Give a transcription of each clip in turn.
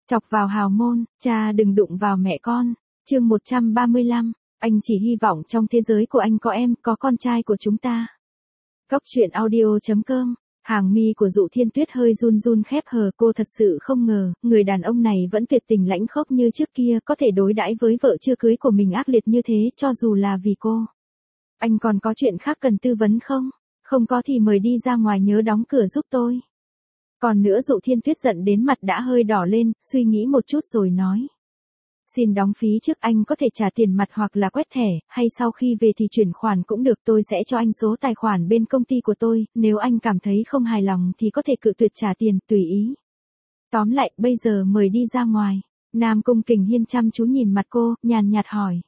Chọc vào hào môn, cha đừng đụng vào mẹ con. Chương 135, anh chỉ hy vọng trong thế giới của anh có em, có con trai của chúng ta. Góc truyện audio.com. Hàng mi của Dụ Thiên Tuyết hơi run run khép hờ, cô thật sự không ngờ, người đàn ông này vẫn tuyệt tình lãnh khốc như trước kia, có thể đối đãi với vợ chưa cưới của mình ác liệt như thế, cho dù là vì cô. Anh còn có chuyện khác cần tư vấn không? Không có thì mời đi ra ngoài, nhớ đóng cửa giúp tôi. Còn nữa, Dụ Thiên Tuyết giận đến mặt đã hơi đỏ lên, suy nghĩ một chút rồi nói. Xin đóng phí trước, anh có thể trả tiền mặt hoặc là quét thẻ, hay sau khi về thì chuyển khoản cũng được, tôi sẽ cho anh số tài khoản bên công ty của tôi, nếu anh cảm thấy không hài lòng thì có thể cự tuyệt trả tiền, tùy ý. Tóm lại, bây giờ mời đi ra ngoài. Nam Cung Kình Hiên chăm chú nhìn mặt cô, nhàn nhạt hỏi.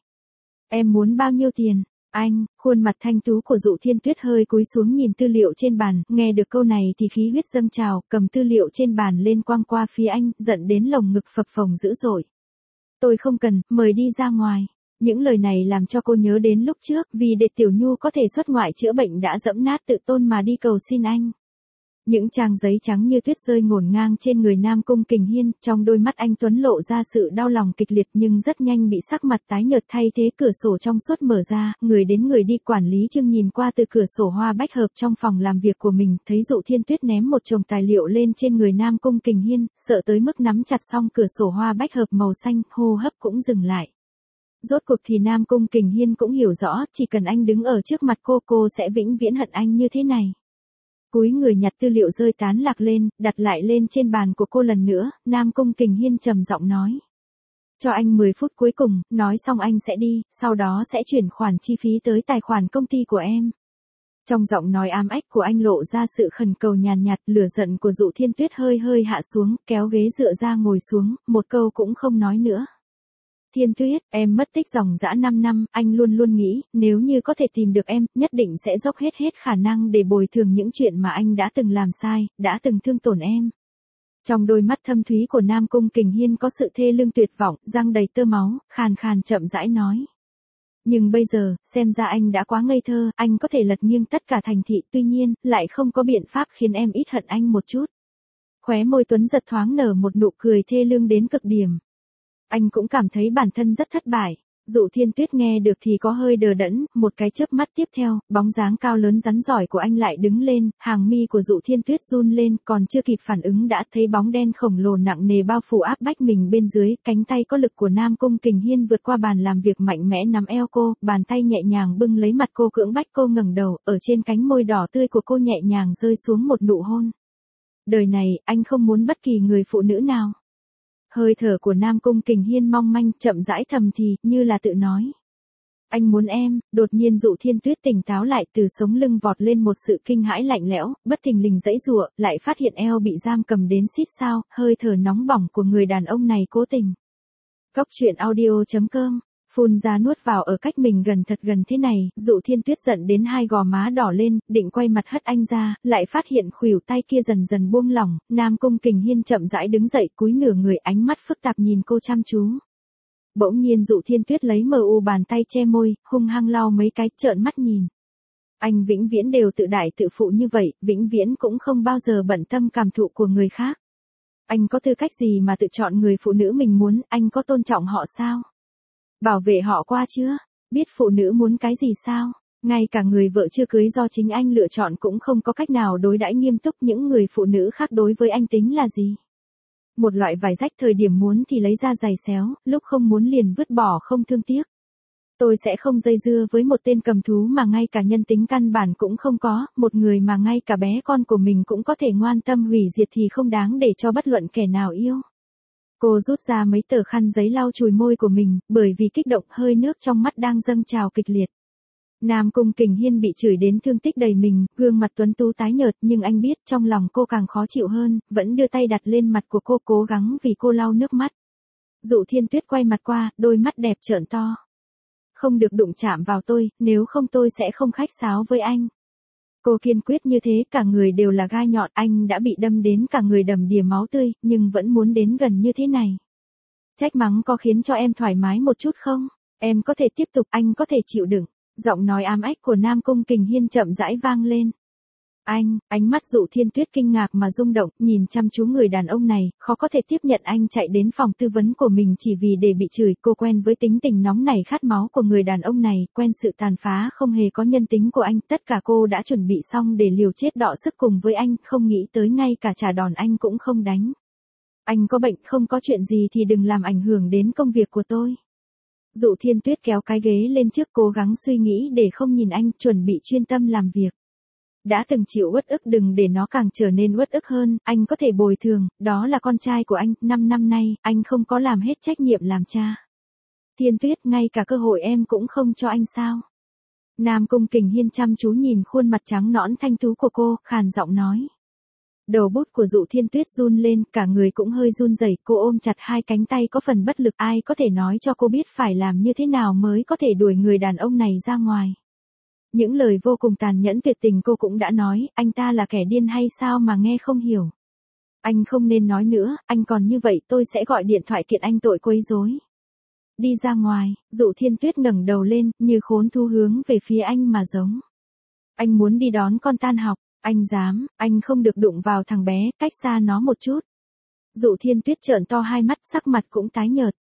Em muốn bao nhiêu tiền? Anh, khuôn mặt thanh tú của Dụ Thiên Tuyết hơi cúi xuống nhìn tư liệu trên bàn, nghe được câu này thì khí huyết dâng trào, cầm tư liệu trên bàn lên quăng qua phía anh, giận đến lồng ngực phập phồng dữ dội. Tôi không cần, mời đi ra ngoài. Những lời này làm cho cô nhớ đến lúc trước, vì để Tiểu Nhu có thể xuất ngoại chữa bệnh đã dẫm nát tự tôn mà đi cầu xin anh. Những trang giấy trắng như tuyết rơi ngổn ngang trên người Nam Cung Kình Hiên, trong đôi mắt anh tuấn lộ ra sự đau lòng kịch liệt, nhưng rất nhanh bị sắc mặt tái nhợt thay thế. Cửa sổ trong suốt mở ra, người đến người đi. Quản lý Trương nhìn qua từ cửa sổ hoa bách hợp trong phòng làm việc của mình, thấy Dụ Thiên Tuyết ném một chồng tài liệu lên trên người Nam Cung Kình Hiên, sợ tới mức nắm chặt song cửa sổ hoa bách hợp màu xanh, hô hấp cũng dừng lại. Rốt cuộc thì Nam Cung Kình Hiên cũng hiểu rõ, chỉ cần anh đứng ở trước mặt cô sẽ vĩnh viễn hận anh như thế này. Cúi người nhặt tư liệu rơi tán lạc lên, đặt lại lên trên bàn của cô lần nữa, Nam Cung Kình Hiên trầm giọng nói. Cho anh 10 phút cuối cùng, nói xong anh sẽ đi, sau đó sẽ chuyển khoản chi phí tới tài khoản công ty của em. Trong giọng nói ám ách của anh lộ ra sự khẩn cầu nhàn nhạt, lửa giận của Dụ Thiên Tuyết hơi hạ xuống, kéo ghế dựa ra ngồi xuống, một câu cũng không nói nữa. Thiên Tuyết, em mất tích dòng dã 5 năm, anh luôn nghĩ, nếu như có thể tìm được em, nhất định sẽ dốc hết khả năng để bồi thường những chuyện mà anh đã từng làm sai, đã từng thương tổn em. Trong đôi mắt thâm thúy của Nam Cung Kình Hiên có sự thê lương tuyệt vọng, răng đầy tơ máu, khàn chậm rãi nói. Nhưng bây giờ, xem ra anh đã quá ngây thơ, anh có thể lật nghiêng tất cả thành thị, tuy nhiên, lại không có biện pháp khiến em ít hận anh một chút. Khóe môi tuấn giật thoáng nở một nụ cười thê lương đến cực điểm. Anh cũng cảm thấy bản thân rất thất bại. Dụ Thiên Tuyết nghe được thì có hơi đờ đẫn, một cái chớp mắt tiếp theo, bóng dáng cao lớn rắn giỏi của anh lại đứng lên, hàng mi của Dụ Thiên Tuyết run lên, còn chưa kịp phản ứng đã thấy bóng đen khổng lồ nặng nề bao phủ áp bách mình bên dưới, cánh tay có lực của Nam Cung Kình Hiên vượt qua bàn làm việc mạnh mẽ nắm eo cô, bàn tay nhẹ nhàng bưng lấy mặt cô, cưỡng bách cô ngẩng đầu, ở trên cánh môi đỏ tươi của cô nhẹ nhàng rơi xuống một nụ hôn. Đời này, anh không muốn bất kỳ người phụ nữ nào. Hơi thở của Nam Cung Kình Hiên mong manh, chậm rãi thầm thì, như là tự nói. Anh muốn em. Đột nhiên Dụ Thiên Tuyết tỉnh táo lại, từ sống lưng vọt lên một sự kinh hãi lạnh lẽo, bất thình lình giãy giụa, lại phát hiện eo bị giam cầm đến xít sao, hơi thở nóng bỏng của người đàn ông này cố tình. Góc truyện audio.com. Phun ra nuốt vào ở cách mình thật gần thế này, Dụ Thiên Tuyết giận đến hai gò má đỏ lên, định quay mặt hất anh ra, lại phát hiện khuỷu tay kia dần buông lỏng. Nam Cung Kình Hiên chậm rãi đứng dậy, cúi nửa người, ánh mắt phức tạp nhìn cô chăm chú. Bỗng nhiên Dụ Thiên Tuyết lấy bàn tay che môi, hung hăng lau mấy cái, trợn mắt nhìn. Anh vĩnh viễn đều tự đại tự phụ như vậy, vĩnh viễn cũng không bao giờ bận tâm cảm thụ của người khác. Anh có tư cách gì mà tự chọn người phụ nữ mình muốn, anh có tôn trọng họ sao? Bảo vệ họ qua chưa? Biết phụ nữ muốn cái gì sao? Ngay cả người vợ chưa cưới do chính anh lựa chọn cũng không có cách nào đối đãi nghiêm túc, những người phụ nữ khác đối với anh tính là gì? Một loại vải rách, thời điểm muốn thì lấy ra giày xéo, lúc không muốn liền vứt bỏ không thương tiếc. Tôi sẽ không dây dưa với một tên cầm thú mà ngay cả nhân tính căn bản cũng không có, một người mà ngay cả bé con của mình cũng có thể ngoan tâm hủy diệt thì không đáng để cho bất luận kẻ nào yêu. Cô rút ra mấy tờ khăn giấy lau chùi môi của mình, bởi vì kích động hơi nước trong mắt đang dâng trào kịch liệt. Nam Cung Kình Hiên bị chửi đến thương tích đầy mình, gương mặt tuấn tú tái nhợt, nhưng anh biết trong lòng cô càng khó chịu hơn, vẫn đưa tay đặt lên mặt của cô, cố gắng vì cô lau nước mắt. Dụ Thiên Tuyết quay mặt qua, đôi mắt đẹp trợn to. Không được đụng chạm vào tôi, nếu không tôi sẽ không khách sáo với anh. Cô kiên quyết như thế, cả người đều là gai nhọn, anh đã bị đâm đến cả người đầm đìa máu tươi, nhưng vẫn muốn đến gần như thế này. Trách mắng có khiến cho em thoải mái một chút không? Em có thể tiếp tục, anh có thể chịu đựng. Giọng nói ám ách của Nam Cung Kình Hiên chậm rãi vang lên. Anh, ánh mắt Dụ Thiên Tuyết kinh ngạc mà rung động, nhìn chăm chú người đàn ông này, khó có thể tiếp nhận anh chạy đến phòng tư vấn của mình chỉ vì để bị chửi. Cô quen với tính tình nóng nảy khát máu của người đàn ông này, quen sự tàn phá không hề có nhân tính của anh, tất cả cô đã chuẩn bị xong để liều chết đọ sức cùng với anh, không nghĩ tới ngay cả trả đòn anh cũng không đánh. Anh có bệnh, không có chuyện gì thì đừng làm ảnh hưởng đến công việc của tôi. Dụ Thiên Tuyết kéo cái ghế lên trước, cố gắng suy nghĩ để không nhìn anh, chuẩn bị chuyên tâm làm việc. Đã từng chịu uất ức đừng để nó càng trở nên uất ức hơn, anh có thể bồi thường, đó là con trai của anh, 5 năm nay, anh không có làm hết trách nhiệm làm cha. Thiên Tuyết, ngay cả cơ hội em cũng không cho anh sao? Nam Cung Kình Hiên chăm chú nhìn khuôn mặt trắng nõn thanh tú của cô, khàn giọng nói. Đầu bút của Dụ Thiên Tuyết run lên, cả người cũng hơi run rẩy, cô ôm chặt hai cánh tay có phần bất lực, ai có thể nói cho cô biết phải làm như thế nào mới có thể đuổi người đàn ông này ra ngoài. Những lời vô cùng tàn nhẫn tuyệt tình cô cũng đã nói, anh ta là kẻ điên hay sao mà nghe không hiểu. Anh không nên nói nữa, anh còn như vậy tôi sẽ gọi điện thoại kiện anh tội quấy rối. Đi ra ngoài, Dụ Thiên Tuyết ngẩng đầu lên, như khốn thu hướng về phía anh mà giống. Anh muốn đi đón con tan học, anh dám, anh không được đụng vào thằng bé, cách xa nó một chút. Dụ Thiên Tuyết trợn to hai mắt, sắc mặt cũng tái nhợt.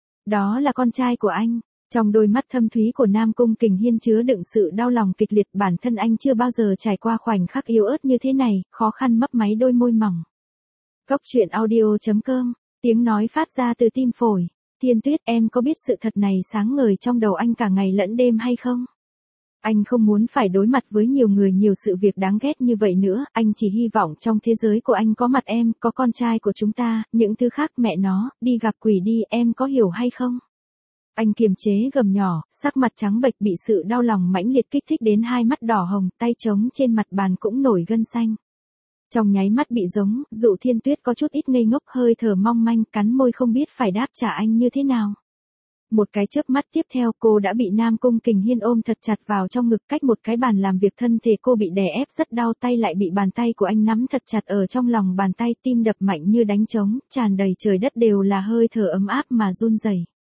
Đó là con trai của anh. Trong đôi mắt thâm thúy của Nam Cung Kình Hiên chứa đựng sự đau lòng kịch liệt, bản thân anh chưa bao giờ trải qua khoảnh khắc yếu ớt như thế này, khó khăn mấp máy đôi môi mỏng. Góc truyện audio.com, tiếng nói phát ra từ tim phổi. Thiên Tuyết, em có biết sự thật này sáng ngời trong đầu anh cả ngày lẫn đêm hay không? Anh không muốn phải đối mặt với nhiều người nhiều sự việc đáng ghét như vậy nữa, anh chỉ hy vọng trong thế giới của anh có mặt em, có con trai của chúng ta, những thứ khác mẹ nó, đi gặp quỷ đi, em có hiểu hay không? Anh kiềm chế gầm nhỏ, sắc mặt trắng bệch bị sự đau lòng mãnh liệt kích thích đến hai mắt đỏ hồng, tay trống trên mặt bàn cũng nổi gân xanh. Trong nháy mắt bị giống, Dụ Thiên Tuyết có chút ít ngây ngốc, hơi thở mong manh, cắn môi không biết phải đáp trả anh như thế nào. Một cái chớp mắt tiếp theo cô đã bị Nam Cung Kình Hiên ôm thật chặt vào trong ngực, cách một cái bàn làm việc, thân thể cô bị đè ép rất đau, tay lại bị bàn tay của anh nắm thật chặt ở trong lòng bàn tay, tim đập mạnh như đánh trống, tràn đầy trời đất đều là hơi thở ấm áp mà run rẩy.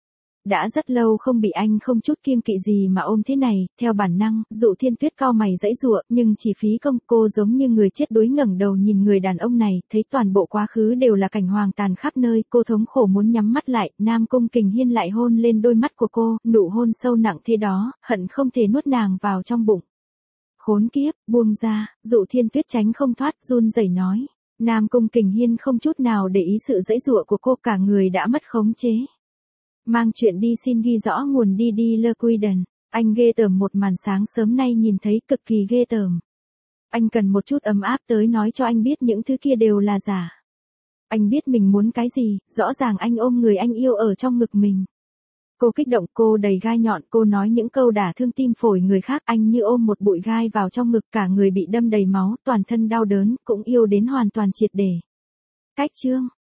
Đã rất lâu không bị anh không chút kiêng kỵ gì mà ôm thế này, theo bản năng, Dụ Thiên Tuyết cau mày giãy giụa, nhưng chỉ phí công, cô giống như người chết đuối ngẩng đầu nhìn người đàn ông này, thấy toàn bộ quá khứ đều là cảnh hoang tàn khắp nơi, cô thống khổ muốn nhắm mắt lại, Nam Cung Kình Hiên lại hôn lên đôi mắt của cô, nụ hôn sâu nặng thế đó, hận không thể nuốt nàng vào trong bụng. Khốn kiếp, buông ra, Dụ Thiên Tuyết tránh không thoát, run rẩy nói. Nam Cung Kình Hiên không chút nào để ý sự giãy giụa của cô, cả người đã mất khống chế. Mang chuyện đi, xin ghi rõ nguồn đi Le Quiden. Anh ghê tởm, một màn sáng sớm nay nhìn thấy cực kỳ ghê tởm. Anh cần một chút ấm áp tới nói cho anh biết những thứ kia đều là giả. Anh biết mình muốn cái gì, rõ ràng anh ôm người anh yêu ở trong ngực mình. Cô kích động, cô đầy gai nhọn, cô nói những câu đả thương tim phổi người khác, anh như ôm một bụi gai vào trong ngực, cả người bị đâm đầy máu, toàn thân đau đớn, cũng yêu đến hoàn toàn triệt để. Cách chương